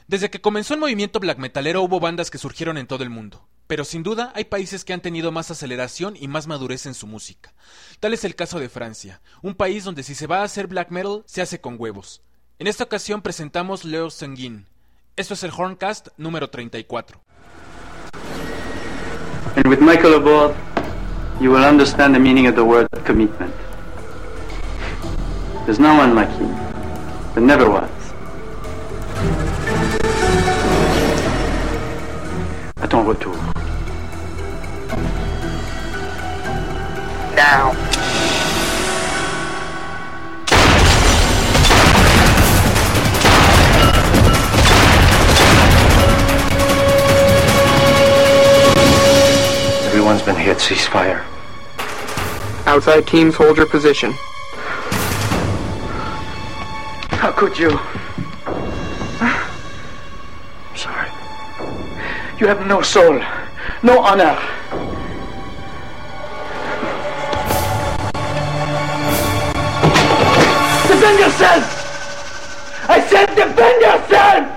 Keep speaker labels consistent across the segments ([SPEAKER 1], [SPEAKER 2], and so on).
[SPEAKER 1] Desde que comenzó el movimiento black metalero hubo bandas que surgieron en todo el mundo, pero sin duda hay países que han tenido más aceleración y más madurez en su música. Tal es el caso de Francia, un país donde si se va a hacer black metal, se hace con huevos. En esta ocasión presentamos L'Heure Sanguine. Esto es el Horncast número 34.
[SPEAKER 2] And with Michael aboard, you will understand the meaning of the word commitment. There's no one like him. There never was. À ton retour.
[SPEAKER 3] Now.
[SPEAKER 4] Everyone's been hit. Ceasefire.
[SPEAKER 3] Outside teams hold your position.
[SPEAKER 2] How could you?
[SPEAKER 4] Sorry.
[SPEAKER 2] You have no soul, no honor. Defend yourself! I said defend yourself!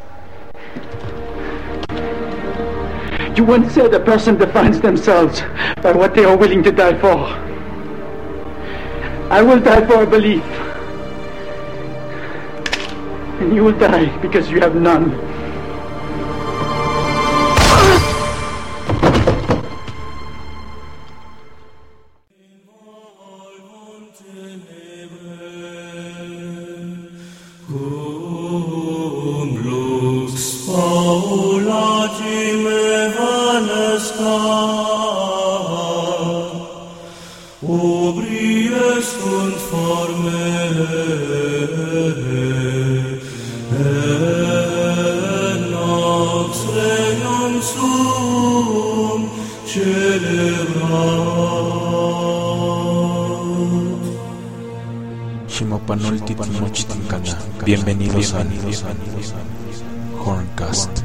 [SPEAKER 2] You once said a person defines themselves by what they are willing to die for. I will die for a belief. And you will die because you have none.
[SPEAKER 1] Bienvenidos a Horncast.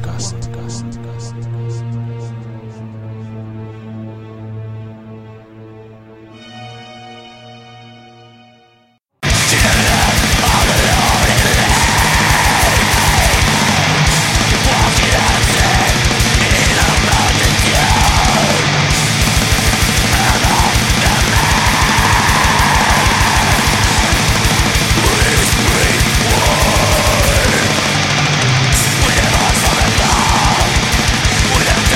[SPEAKER 5] Without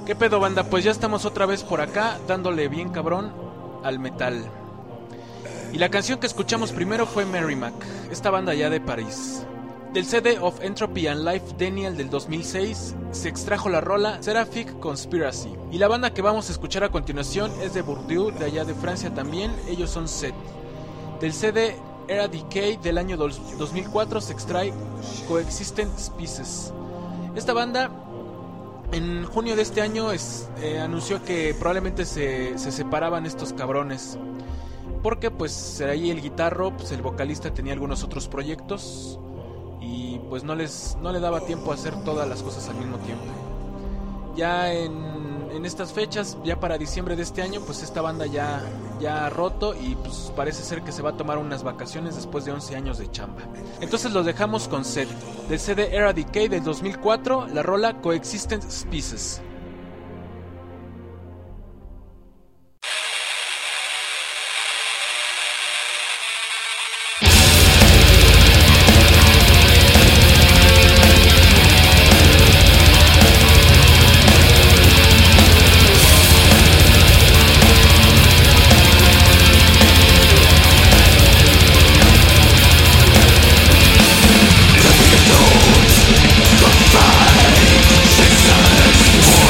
[SPEAKER 1] ¿Qué pedo, banda? Pues ya estamos otra vez por acá, dándole bien cabrón al metal. Y la canción que escuchamos primero fue Merrimack, esta banda ya de París. Del CD of Entropy and Life Denial del 2006 se extrajo la rola Seraphic Conspiracy. Y la banda que vamos a escuchar a continuación es de Bordeaux, de allá de Francia también, ellos son Set. Del CD Era Decay del año 2004 se extrae Coexistent Species. Esta banda en junio de este año anunció que probablemente se separaban estos cabrones, porque pues ahí el guitarro, pues el vocalista tenía algunos otros proyectos y pues no le daba tiempo a hacer todas las cosas al mismo tiempo. Ya en estas fechas, ya para diciembre de este año, pues esta banda ya ha roto y pues parece ser que se va a tomar unas vacaciones después de 11 años de chamba. Entonces los dejamos con Set, del CD Era Decay del 2004, la rola Coexistent Species.
[SPEAKER 5] Fight, Jesus,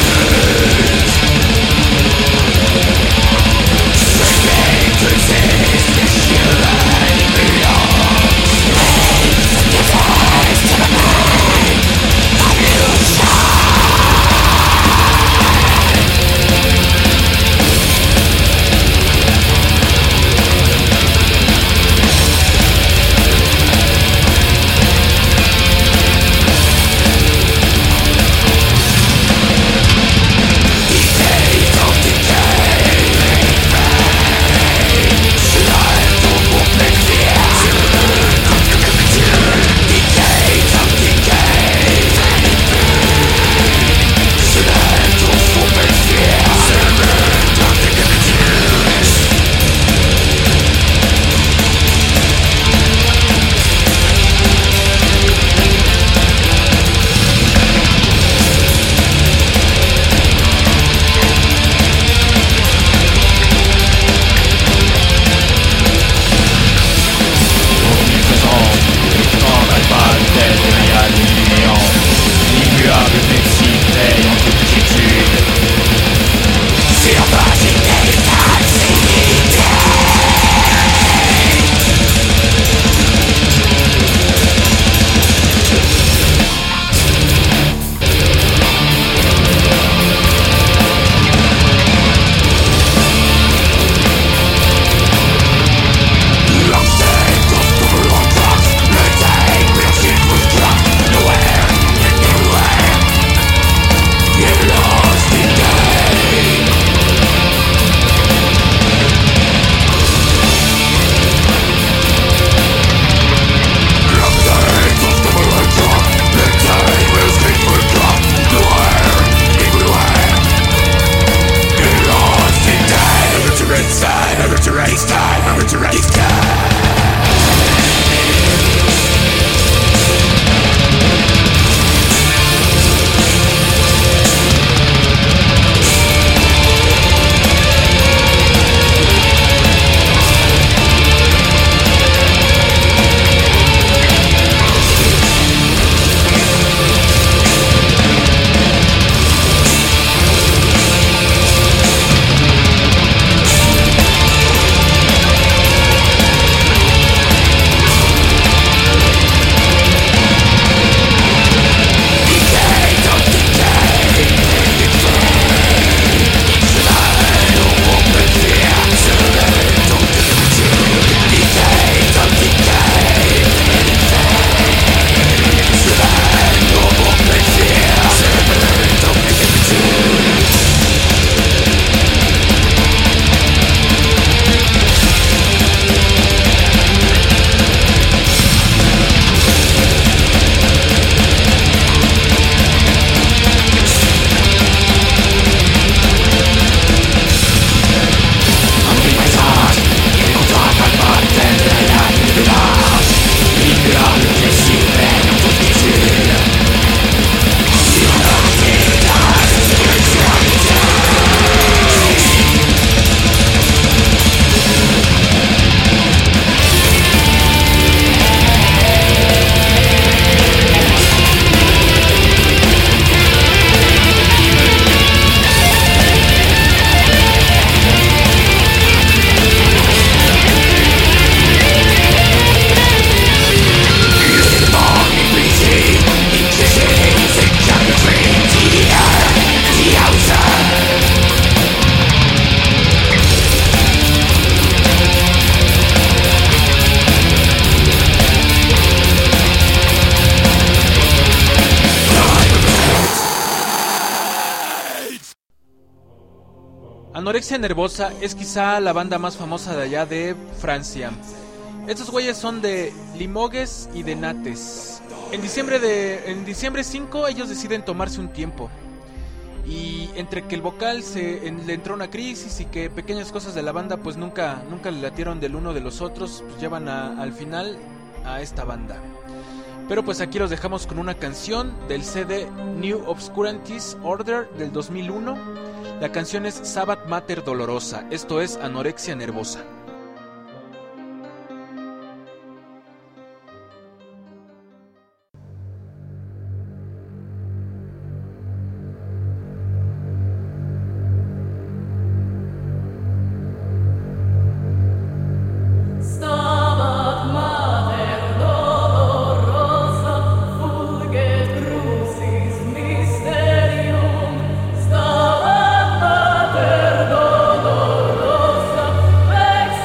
[SPEAKER 1] Anorexia Nervosa es quizá la banda más famosa de allá de Francia. Estos güeyes son de Limoges y de Nantes. En diciembre 5 ellos deciden tomarse un tiempo. Y entre que el vocal le entró una crisis y que pequeñas cosas de la banda pues nunca le latieron del uno de los otros, pues llevan al final a esta banda. Pero pues aquí los dejamos con una canción del CD New Obscurantis Order del 2001. La canción es Sabbath Mater Dolorosa, esto es Anorexia Nervosa.
[SPEAKER 5] Stabat Mater Dolorosa,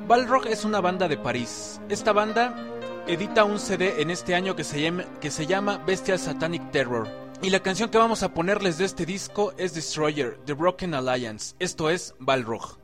[SPEAKER 1] Balrog es una banda de París. Esta banda edita un CD en este año que se llama Bestial Satanic Terror. Y la canción que vamos a ponerles de este disco es Destroyer, The Broken Alliance. Esto es Balrog.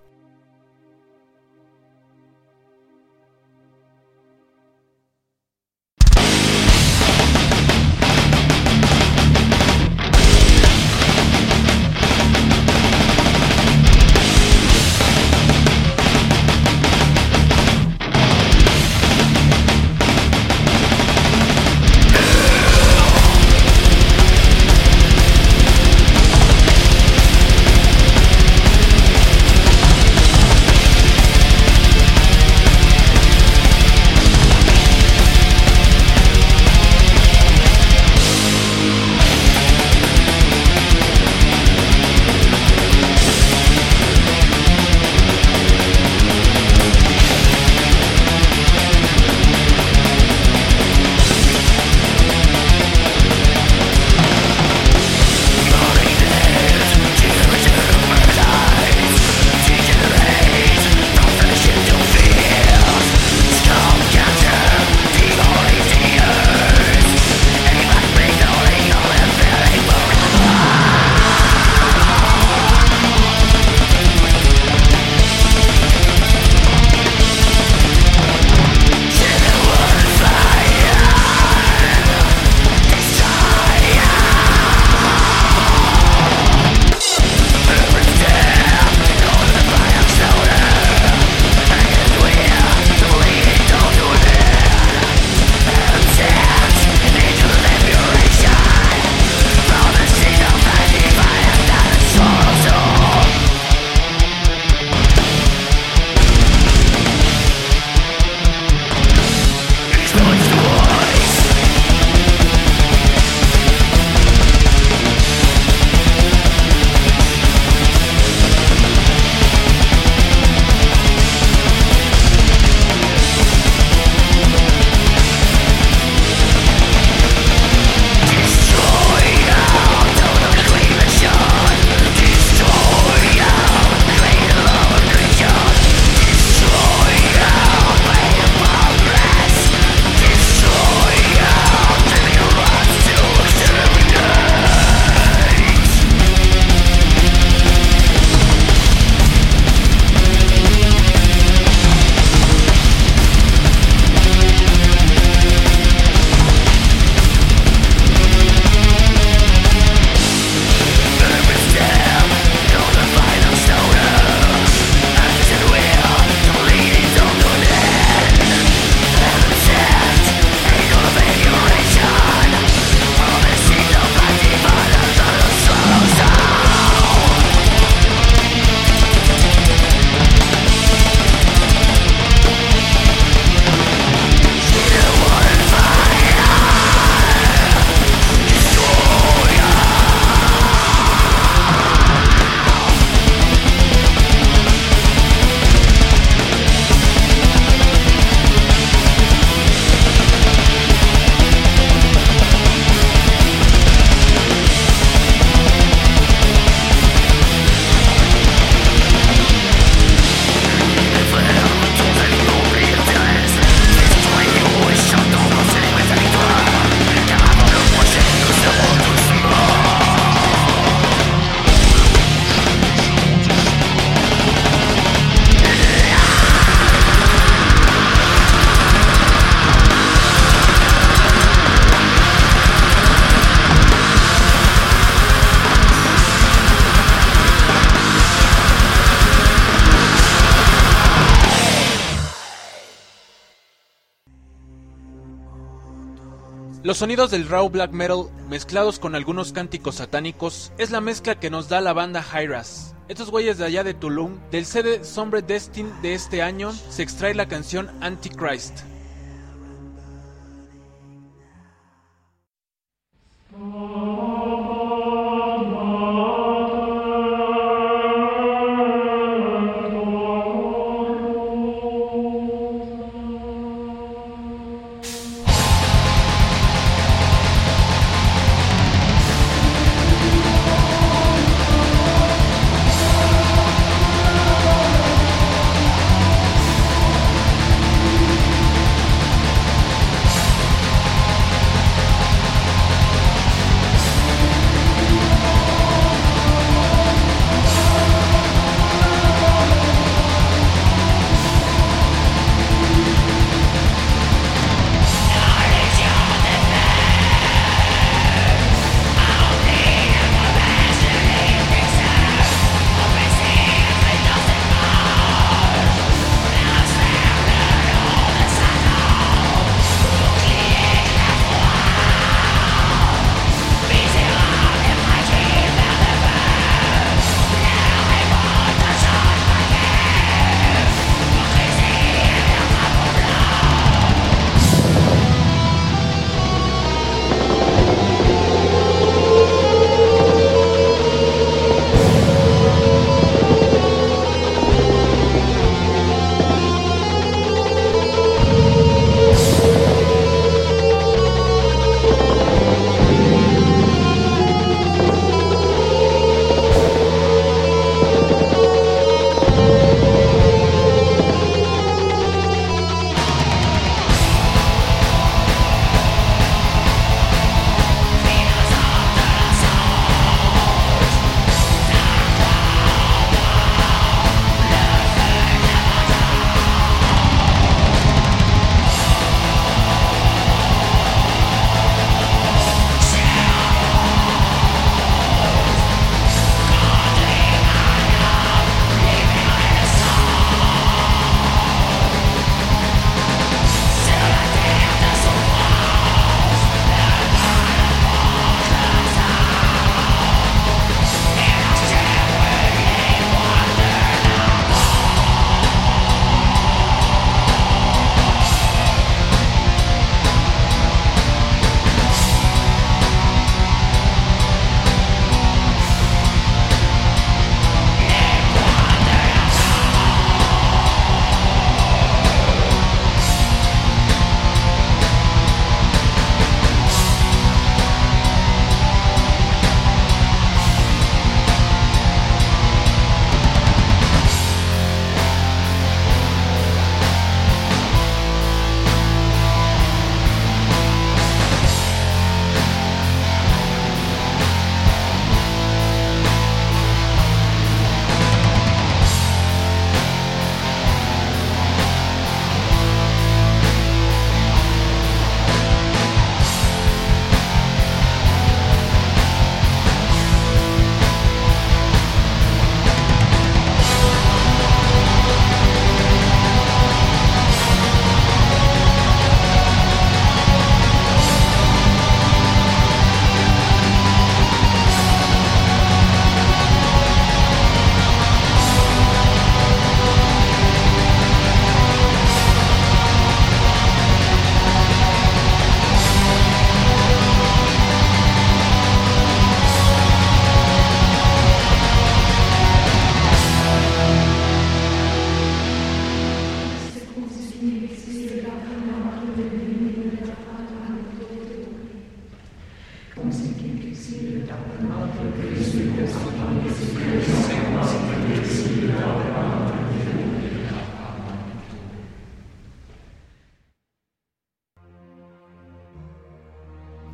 [SPEAKER 1] Los sonidos del raw black metal mezclados con algunos cánticos satánicos es la mezcla que nos da la banda Hyras. Estos güeyes de allá de Tulum, del CD Sombre Destin de este año, se extrae la canción Antichrist.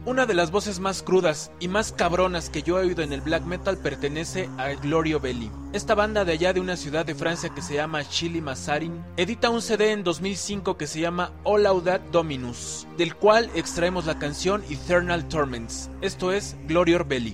[SPEAKER 1] Una de las voces más crudas y más cabronas que yo he oído en el black metal pertenece a Glorio Belli. Esta banda de allá de una ciudad de Francia que se llama Chilly-Mazarin edita un CD en 2005 que se llama O Laudat Dominus, del cual extraemos la canción Eternal Torments. Esto es Glorio Belli.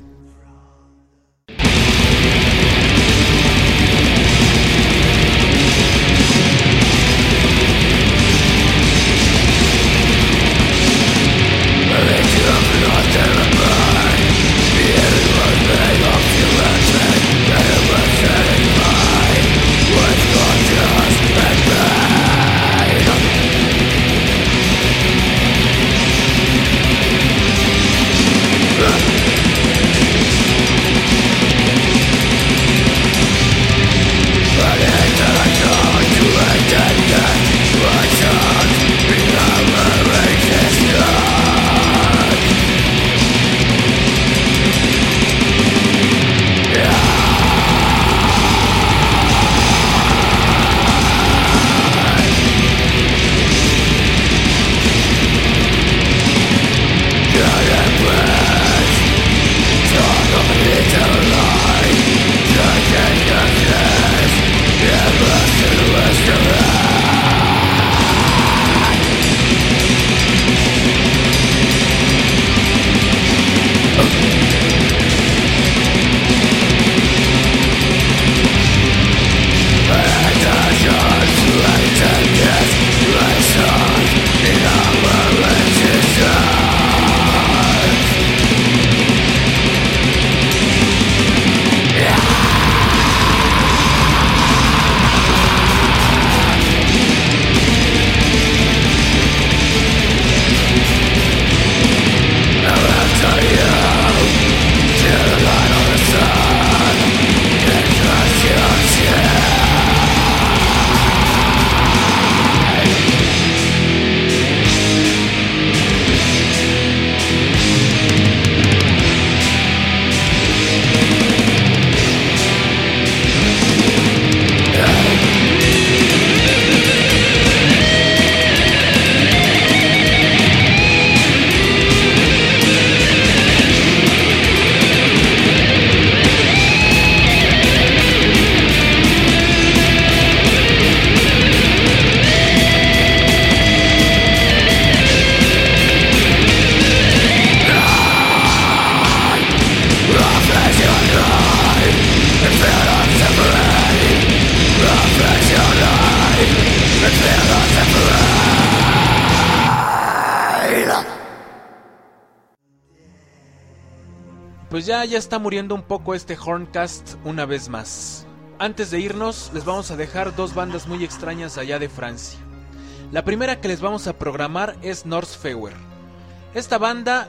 [SPEAKER 1] Pues ya está muriendo un poco este Horncast una vez más. Antes de irnos, les vamos a dejar dos bandas muy extrañas allá de Francia. La primera que les vamos a programar es Northfeuer. Esta banda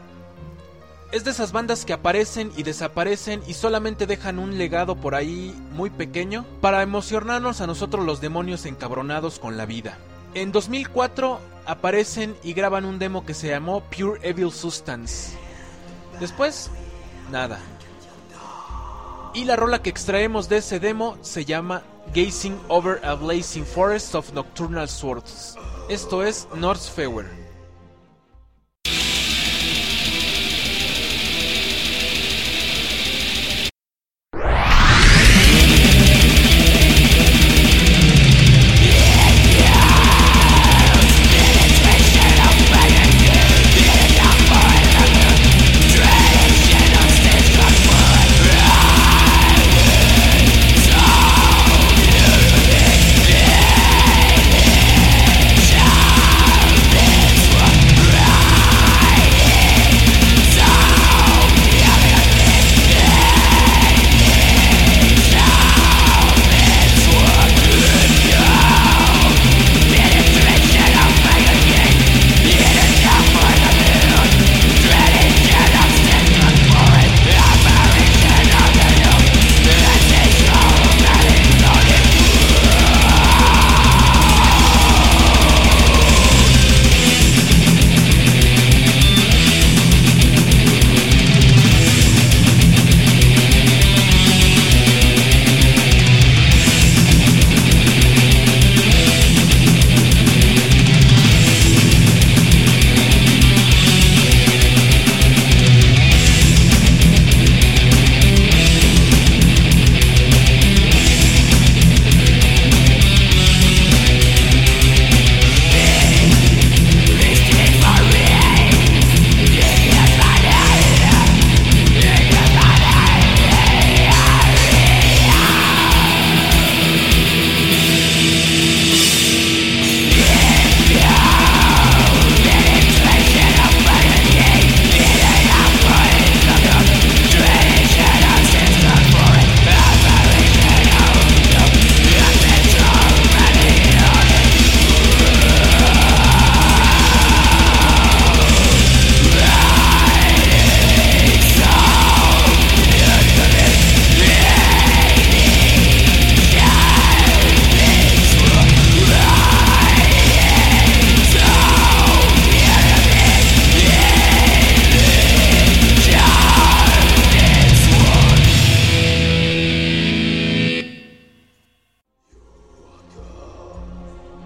[SPEAKER 1] es de esas bandas que aparecen y desaparecen y solamente dejan un legado por ahí muy pequeño para emocionarnos a nosotros los demonios encabronados con la vida. En 2004 aparecen y graban un demo que se llamó Pure Evil Substance. Después, nada. Y la rola que extraemos de ese demo se llama Gazing Over a Blazing Forest of Nocturnal Swords. Esto es Northfeuer.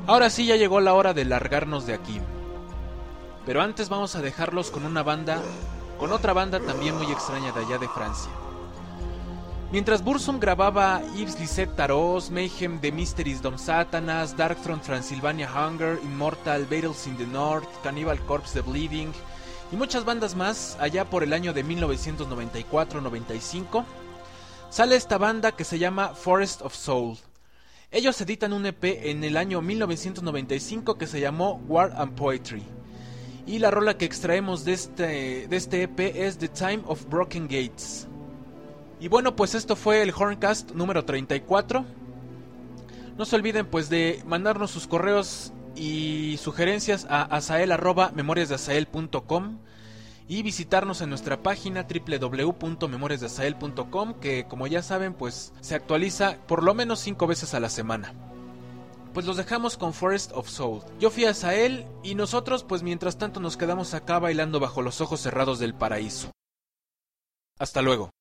[SPEAKER 1] Ahora sí, ya llegó la hora de largarnos de aquí. Pero antes vamos a dejarlos con otra banda también muy extraña de allá de Francia. Mientras Burzum grababa Yves Lisette Tarot, Mayhem, The Mysteries Dom Satanas, Darkthrone Transylvania Hunger, Immortal, Battles in the North, Cannibal Corpse The Bleeding y muchas bandas más, allá por el año de 1994-95, sale esta banda que se llama Forest of Soul. Ellos editan un EP en el año 1995 que se llamó War and Poetry. Y la rola que extraemos de este EP es The Time of Broken Gates. Y bueno, pues esto fue el Horncast número 34. No se olviden pues de mandarnos sus correos y sugerencias a asael@memoriasdeasael.com y visitarnos en nuestra página www.memoriasdeasael.com, que como ya saben pues se actualiza por lo menos 5 veces a la semana. Pues los dejamos con Forest of Soul. Yo fui Asael y nosotros pues mientras tanto nos quedamos acá bailando bajo los ojos cerrados del paraíso. Hasta luego.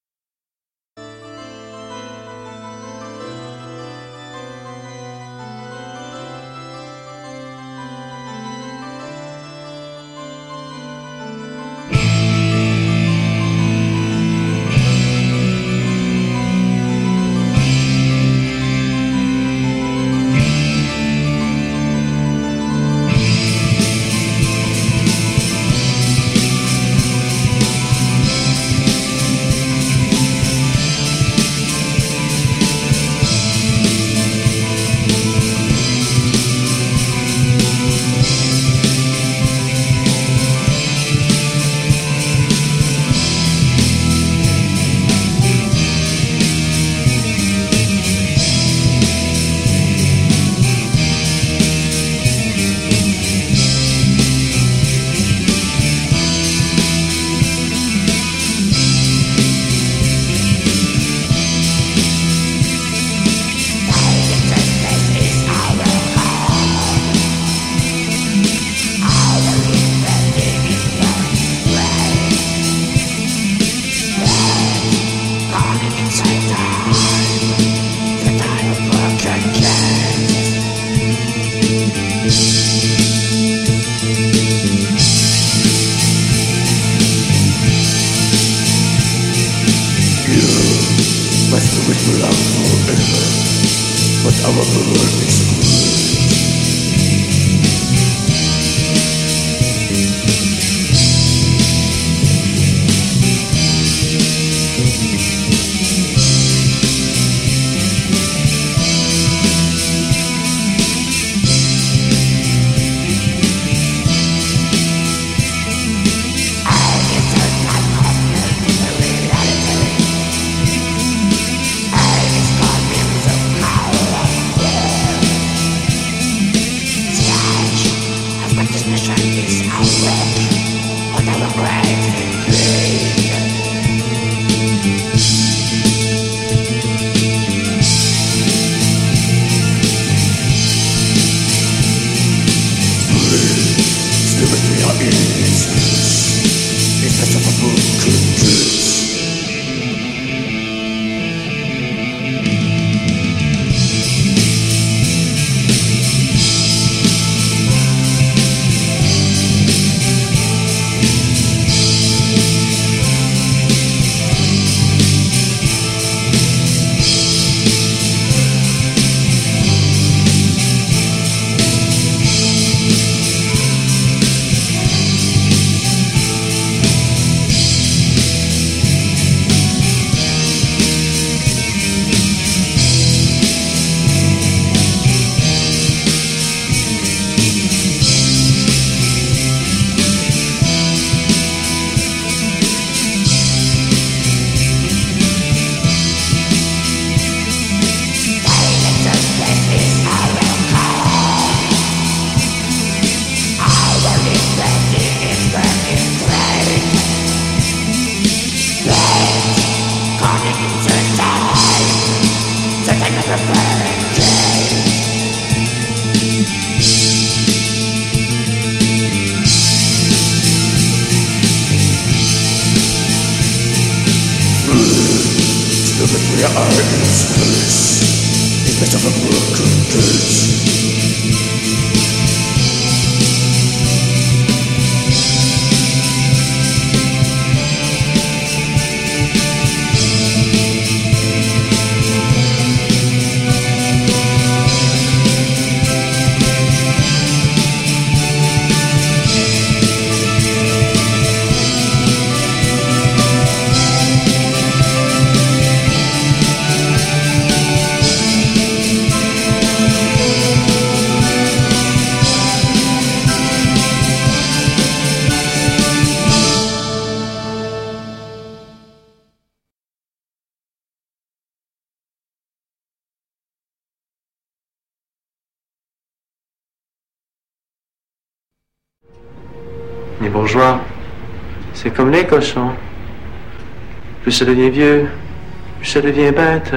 [SPEAKER 4] Les bourgeois, c'est comme les cochons. Plus ça devient vieux, plus ça devient bête.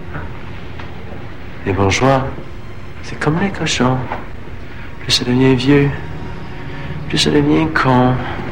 [SPEAKER 4] Les bourgeois, c'est comme les cochons. Plus ça devient vieux, plus ça devient con.